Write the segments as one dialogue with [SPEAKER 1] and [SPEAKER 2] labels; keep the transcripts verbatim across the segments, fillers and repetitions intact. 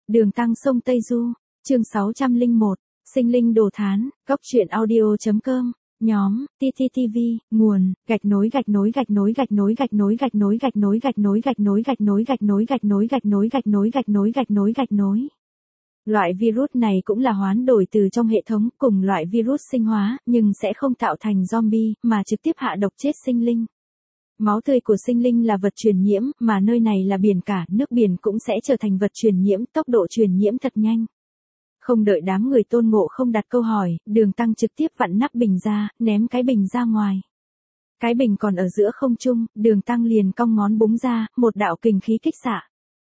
[SPEAKER 1] Đường Tăng sông Tây Du, chương sáu trăm lẻ một, sinh linh đồ thán, góc truyện audio.com, nhóm, tê tê tê vê, nguồn, gạch nối gạch nối gạch nối gạch nối gạch nối gạch nối gạch nối gạch nối gạch nối gạch nối gạch nối gạch nối gạch nối gạch nối gạch nối gạch nối gạch nối. Loại virus này cũng là hoán đổi từ trong hệ thống cùng loại virus sinh hóa, nhưng sẽ không tạo thành zombie, mà trực tiếp hạ độc chết sinh linh. Máu tươi của sinh linh là vật truyền nhiễm, mà nơi này là biển cả, nước biển cũng sẽ trở thành vật truyền nhiễm, tốc độ truyền nhiễm thật nhanh. Không đợi đám người Tôn Ngộ Không đặt câu hỏi, Đường Tăng trực tiếp vặn nắp bình ra, ném cái bình ra ngoài. Cái bình còn ở giữa không trung, Đường Tăng liền cong ngón búng ra, một đạo kình khí kích xạ.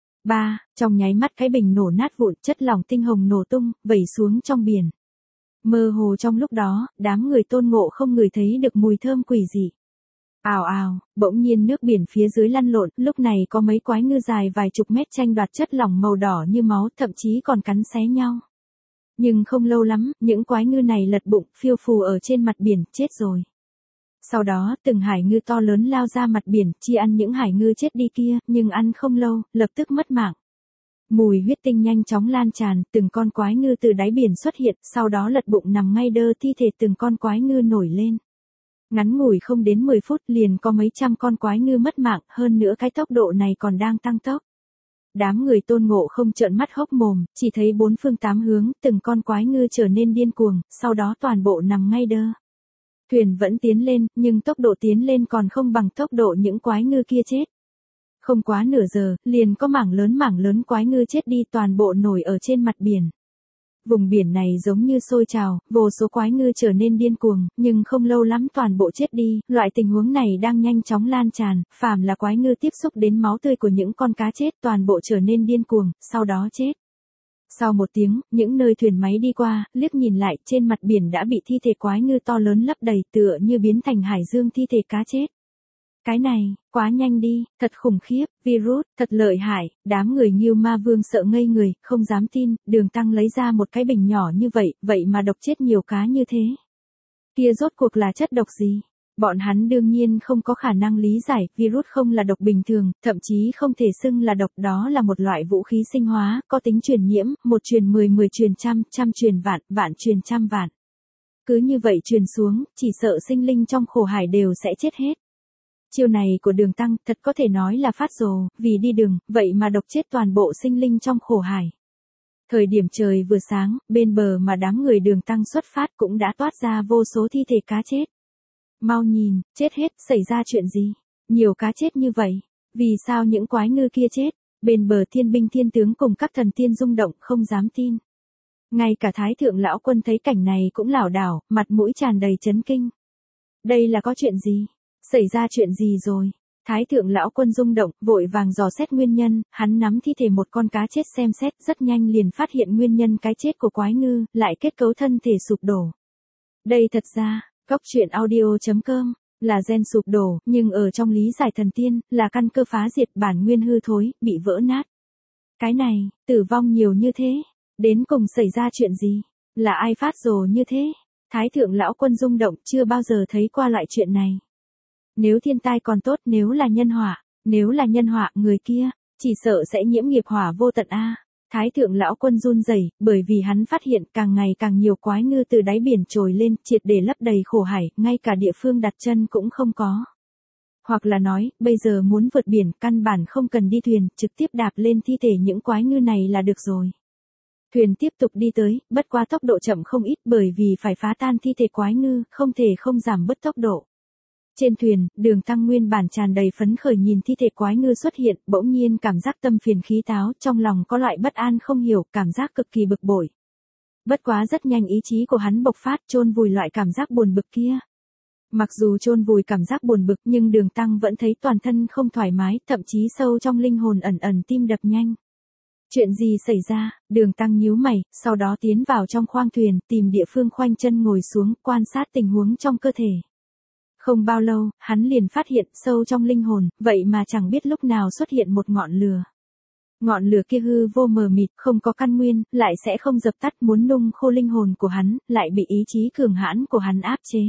[SPEAKER 1] Ba, trong nháy mắt cái bình nổ nát vụn, chất lỏng tinh hồng nổ tung, vẩy xuống trong biển. Mơ hồ trong lúc đó, đám người Tôn Ngộ Không ngửi thấy được mùi thơm quỷ dị. Ào ào, bỗng nhiên nước biển phía dưới lăn lộn, lúc này có mấy quái ngư dài vài chục mét tranh đoạt chất lỏng màu đỏ như máu, thậm chí còn cắn xé nhau. Nhưng không lâu lắm, những quái ngư này lật bụng, phiêu phù ở trên mặt biển, chết rồi. Sau đó, từng hải ngư to lớn lao ra mặt biển, chi ăn những hải ngư chết đi kia, nhưng ăn không lâu, lập tức mất mạng. Mùi huyết tinh nhanh chóng lan tràn, từng con quái ngư từ đáy biển xuất hiện, sau đó lật bụng nằm ngay đơ, thi thể từng con quái ngư nổi lên. Ngắn ngủi không đến mười phút liền có mấy trăm con quái ngư mất mạng, hơn nữa cái tốc độ này còn đang tăng tốc. Đám người Tôn Ngộ Không trợn mắt hốc mồm, chỉ thấy bốn phương tám hướng, từng con quái ngư trở nên điên cuồng, sau đó toàn bộ nằm ngay đơ. Thuyền vẫn tiến lên, nhưng tốc độ tiến lên còn không bằng tốc độ những quái ngư kia chết. Không quá nửa giờ, liền có mảng lớn mảng lớn quái ngư chết đi, toàn bộ nổi ở trên mặt biển. Vùng biển này giống như sôi trào, vô số quái ngư trở nên điên cuồng, nhưng không lâu lắm toàn bộ chết đi, loại tình huống này đang nhanh chóng lan tràn, phàm là quái ngư tiếp xúc đến máu tươi của những con cá chết toàn bộ trở nên điên cuồng, sau đó chết. Sau một tiếng, những nơi thuyền máy đi qua, liếc nhìn lại, trên mặt biển đã bị thi thể quái ngư to lớn lấp đầy, tựa như biến thành hải dương thi thể cá chết. Cái này, quá nhanh đi, thật khủng khiếp, virus, thật lợi hại, đám người Ngưu Ma Vương sợ ngây người, không dám tin, Đường Tăng lấy ra một cái bình nhỏ như vậy, vậy mà độc chết nhiều cá như thế. Kia rốt cuộc là chất độc gì? Bọn hắn đương nhiên không có khả năng lý giải, virus không là độc bình thường, thậm chí không thể xưng là độc, đó là một loại vũ khí sinh hóa, có tính truyền nhiễm, một truyền mười, mười truyền trăm, trăm truyền vạn, vạn truyền trăm vạn. Cứ như vậy truyền xuống, chỉ sợ sinh linh trong khổ hải đều sẽ chết hết. Chiêu này của Đường Tăng thật có thể nói là phát rồ, vì đi đường, vậy mà độc chết toàn bộ sinh linh trong khổ hải. Thời điểm trời vừa sáng, bên bờ mà đám người Đường Tăng xuất phát cũng đã toát ra vô số thi thể cá chết. Mau nhìn, chết hết, xảy ra chuyện gì? Nhiều cá chết như vậy, vì sao những quái ngư kia chết? Bên bờ thiên binh thiên tướng cùng các thần tiên rung động, không dám tin. Ngay cả Thái Thượng Lão Quân thấy cảnh này cũng lảo đảo, mặt mũi tràn đầy chấn kinh. Đây là có chuyện gì? Xảy ra chuyện gì rồi? Thái Thượng Lão Quân rung động, vội vàng dò xét nguyên nhân, hắn nắm thi thể một con cá chết xem xét, rất nhanh liền phát hiện nguyên nhân cái chết của quái ngư, lại kết cấu thân thể sụp đổ. Đây thật ra, góc truyện audio.com, là gen sụp đổ, nhưng ở trong lý giải thần tiên, là căn cơ phá diệt, bản nguyên hư thối, bị vỡ nát. Cái này, tử vong nhiều như thế, đến cùng xảy ra chuyện gì? Là ai phát rồ như thế? Thái Thượng Lão Quân rung động, chưa bao giờ thấy qua loại chuyện này. Nếu thiên tai còn tốt, nếu là nhân họa, nếu là nhân họa, người kia, chỉ sợ sẽ nhiễm nghiệp hỏa vô tận a. Thái Thượng Lão Quân run rẩy, bởi vì hắn phát hiện càng ngày càng nhiều quái ngư từ đáy biển trồi lên, triệt để lấp đầy khổ hải, ngay cả địa phương đặt chân cũng không có. Hoặc là nói, bây giờ muốn vượt biển, căn bản không cần đi thuyền, trực tiếp đạp lên thi thể những quái ngư này là được rồi. Thuyền tiếp tục đi tới, bất quá tốc độ chậm không ít, bởi vì phải phá tan thi thể quái ngư, không thể không giảm bớt tốc độ. Trên thuyền, Đường Tăng nguyên bản tràn đầy phấn khởi nhìn thi thể quái ngư xuất hiện, bỗng nhiên cảm giác tâm phiền khí táo, trong lòng có loại bất an không hiểu, cảm giác cực kỳ bực bội. Bất quá rất nhanh ý chí của hắn bộc phát, chôn vùi loại cảm giác buồn bực kia. Mặc dù chôn vùi cảm giác buồn bực, nhưng Đường Tăng vẫn thấy toàn thân không thoải mái, thậm chí sâu trong linh hồn ẩn ẩn tim đập nhanh. Chuyện gì xảy ra? Đường Tăng nhíu mày, sau đó tiến vào trong khoang thuyền, tìm địa phương khoanh chân ngồi xuống, quan sát tình huống trong cơ thể. Không bao lâu, hắn liền phát hiện sâu trong linh hồn, vậy mà chẳng biết lúc nào xuất hiện một ngọn lửa. Ngọn lửa kia hư vô mờ mịt, không có căn nguyên, lại sẽ không dập tắt, muốn nung khô linh hồn của hắn, lại bị ý chí cường hãn của hắn áp chế.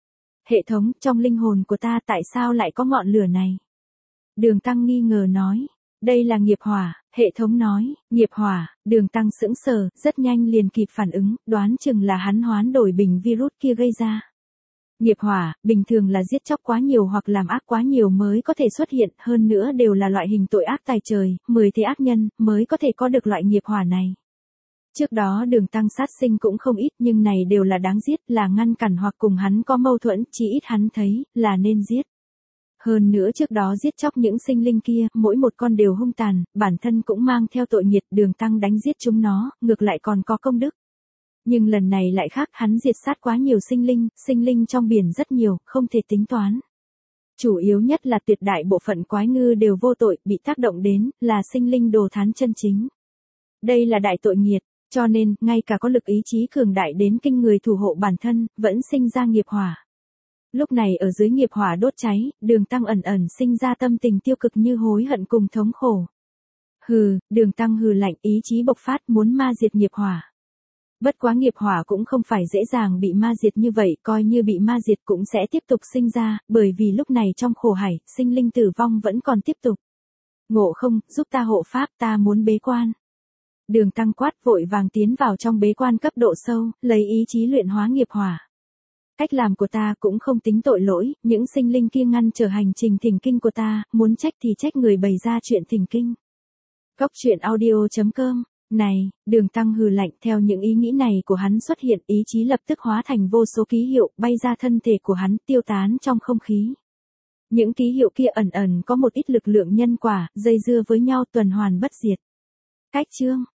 [SPEAKER 1] Hệ thống, trong linh hồn của ta tại sao lại có ngọn lửa này? Đường Tăng nghi ngờ nói, Đây là nghiệp hỏa, hệ thống nói, nghiệp hỏa, Đường Tăng sững sờ, rất nhanh liền kịp phản ứng, đoán chừng là hắn hoán đổi bình virus kia gây ra. Nghiệp hỏa, bình thường là giết chóc quá nhiều hoặc làm ác quá nhiều mới có thể xuất hiện, hơn nữa đều là loại hình tội ác tài trời, mười thế ác nhân, mới có thể có được loại nghiệp hỏa này. Trước đó Đường Tăng sát sinh cũng không ít nhưng này đều là đáng giết, là ngăn cản hoặc cùng hắn có mâu thuẫn, chỉ ít hắn thấy, là nên giết. Hơn nữa trước đó giết chóc những sinh linh kia, mỗi một con đều hung tàn, bản thân cũng mang theo tội nghiệt, Đường Tăng đánh giết chúng nó, ngược lại còn có công đức. Nhưng lần này lại khác, hắn diệt sát quá nhiều sinh linh, sinh linh trong biển rất nhiều, không thể tính toán. Chủ yếu nhất là tuyệt đại bộ phận quái ngư đều vô tội, bị tác động đến, là sinh linh đồ thán chân chính. Đây là đại tội nghiệt, cho nên, ngay cả có lực ý chí cường đại đến kinh người thủ hộ bản thân, vẫn sinh ra nghiệp hỏa. Lúc này ở dưới nghiệp hỏa đốt cháy, Đường Tăng ẩn ẩn sinh ra tâm tình tiêu cực như hối hận cùng thống khổ. Hừ, Đường Tăng hừ lạnh, ý chí bộc phát muốn ma diệt nghiệp hỏa. Bất quá nghiệp hỏa cũng không phải dễ dàng bị ma diệt như vậy, coi như bị ma diệt cũng sẽ tiếp tục sinh ra, bởi vì lúc này trong khổ hải, sinh linh tử vong vẫn còn tiếp tục. Ngộ không, giúp ta hộ pháp, ta muốn bế quan. Đường Tăng quát vội vàng tiến vào trong bế quan cấp độ sâu, lấy ý chí luyện hóa nghiệp hỏa. Cách làm của ta cũng không tính tội lỗi, những sinh linh kia ngăn trở hành trình thỉnh kinh của ta, muốn trách thì trách người bày ra chuyện thỉnh kinh. Cốc truyện audio chấm com. Này, Đường Tăng hừ lạnh, theo những ý nghĩ này của hắn xuất hiện, ý chí lập tức hóa thành vô số ký hiệu, bay ra thân thể của hắn, tiêu tán trong không khí. Những ký hiệu kia ẩn ẩn có một ít lực lượng nhân quả, dây dưa với nhau tuần hoàn bất diệt. Cách chương